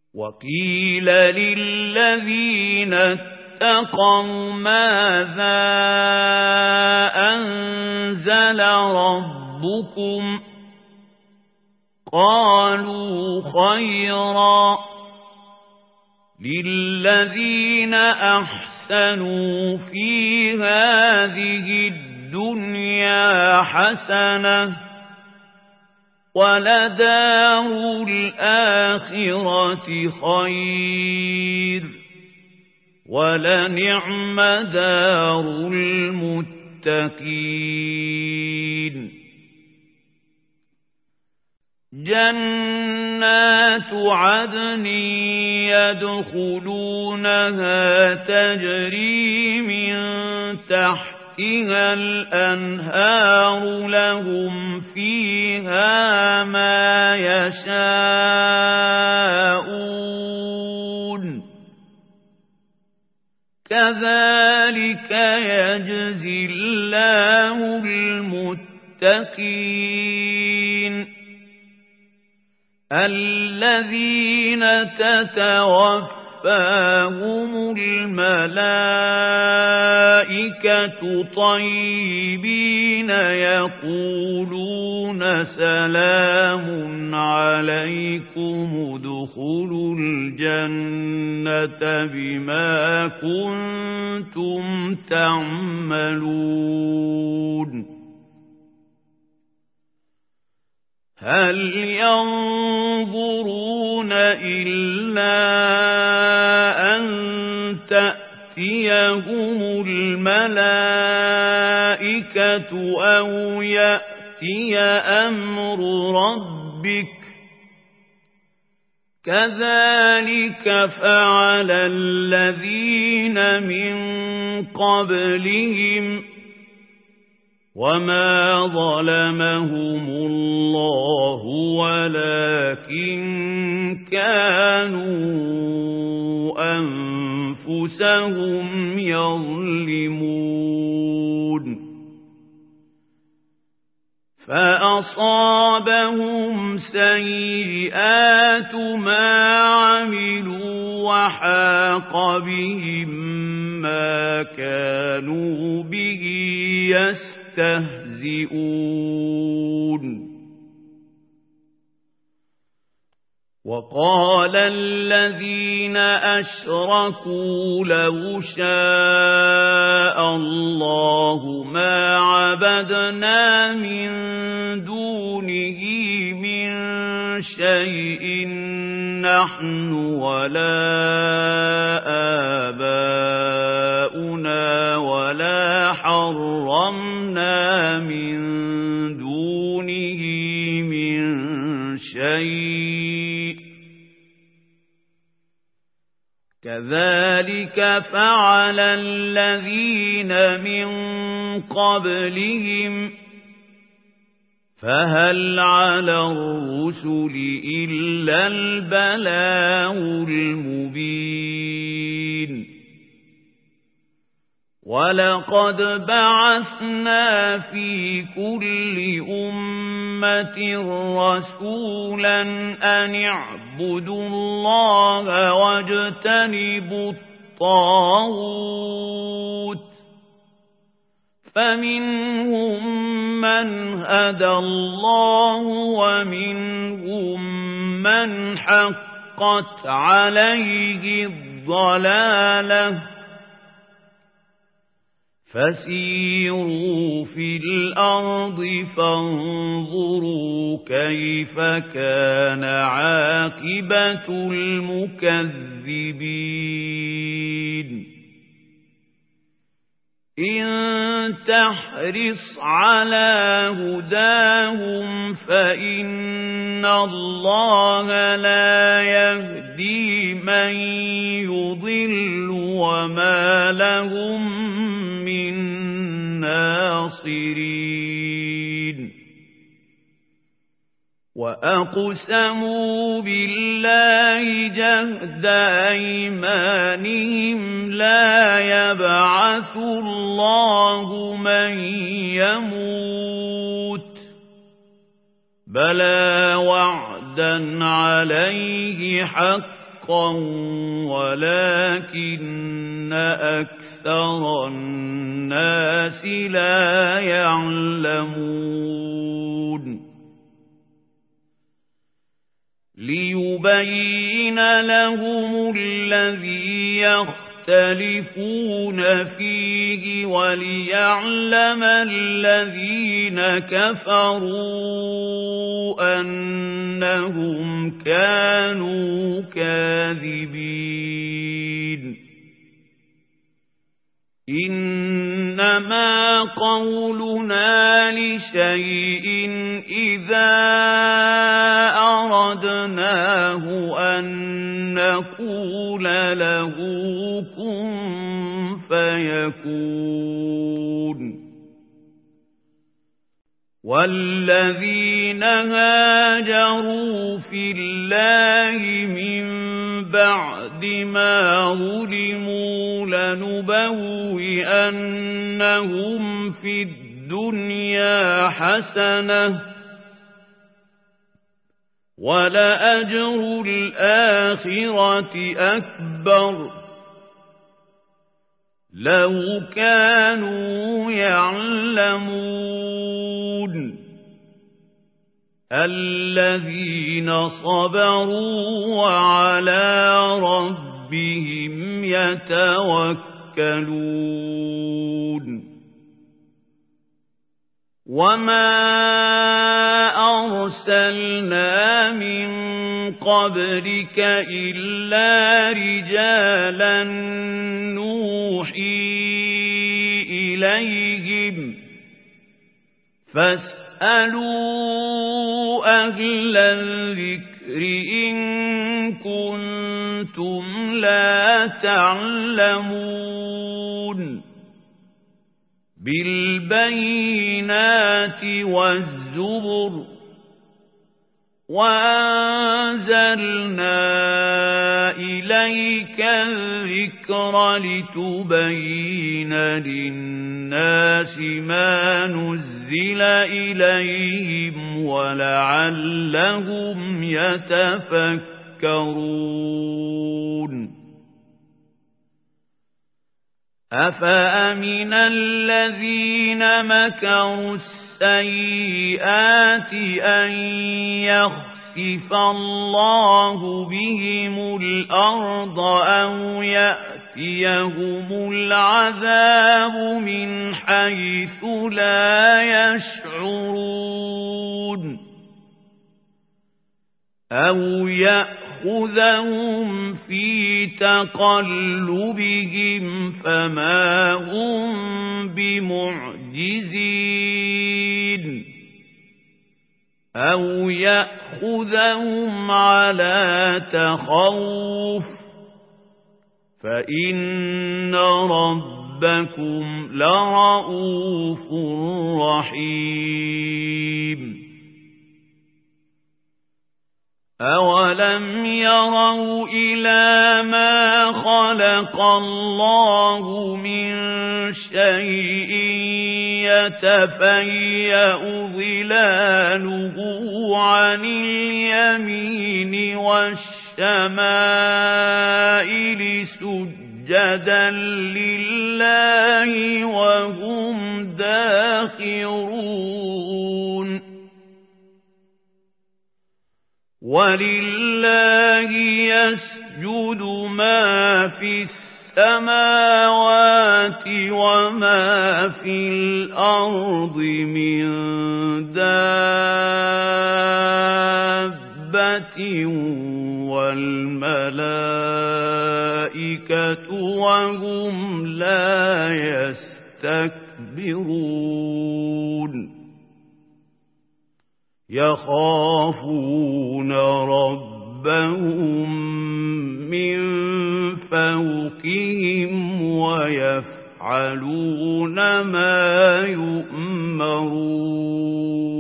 وقيل للذين اتقوا ماذا أنزل ربكم قالوا خيرا للذين أحسنوا في هذه الدنيا حسنة ولدار الآخرة خير ولنعم دار المتقين جنات عدن يدخلونها تجري من تحتها الأنهار لهم فيها ما يشاءون كذلك يجزي الله المتقين الذين تتوفاهم الملائكة طيبين يقولون سلام عليكم ادخلوا الجنة بما كنتم تعملون هل ينظرون إلا أن تأتيهم الملائكة أو يأتي أمر ربك كذلك فعل الذين من قبلهم وما ظلمهم الله ولكن كانوا أنفسهم يظلمون فأصابهم سيئات ما عملوا وحاق بهم ما كانوا به يستهزئون وقال الذين أشركوا لو شاء الله ما عبدنا من دونه من شيء نحن ولا آباؤنا ولا حرمنا من دونه من شيء كذلك فعل الذين من قبلهم فهل على الرسل إلا البلاغ المبين ولقد بعثنا في كل أمة رسولا أن اعبدوا الله واجتنبوا الطاغوت فمنهم من هدى الله ومنهم من حقت عليه الضلالة فسيروا في الأرض فانظروا كيف كان عاقبة المكذبين إن تحرص على هداهم فإن الله لا يهدي من يضل وما لهم من ناصرين وأقسموا بالله جهد أيمانهم لا يبعث الله من يموت بلى وعدا عليه حقا حقا ولكن أكثر الناس لا يعلمون ليبين لهم الذي يختلفون فيه وليعلم الذين كفروا أنهم كانوا كاذبين إنما قولنا لشيء إذا أردناه أن نقول له كن فيكون والذين هاجروا في الله من بعد ما ظلموا لنبوئنهم في الدنيا حسنة ولأجر الآخرة أكبر لو كانوا يعلمون الذين صبروا وعلى ربهم يتوكلون وما أرسلنا من قبلك إلا رجالا نوحي إليهم فاسألوا أهل الذكر إن كنتم لا تعلمون بالبينات والزبر وأنزلنا إليك الذكر لتبين للناس ما نزل إليهم ولعلهم يتفكرون أفأمن الذين مكروا السيئات أن يخسف الله بهم الأرض أو يأتيهم العذاب من حيث لا يشعرون أو يأخذهم في تقلبهم فما هم بمعجزين أو يأخذهم على تخوف فإن ربكم لرؤوف رحيم أولم يروا إلى ما خلق الله من شيء يتفيأ ظلاله عن اليمين والشمائل سجدا لله وهم داخرون ولله يسجد ما في السماوات وما في الأرض من دابة والملائكة وهم لا يستكبرون يخافون ربهم من فوقهم ويفعلون ما يؤمرون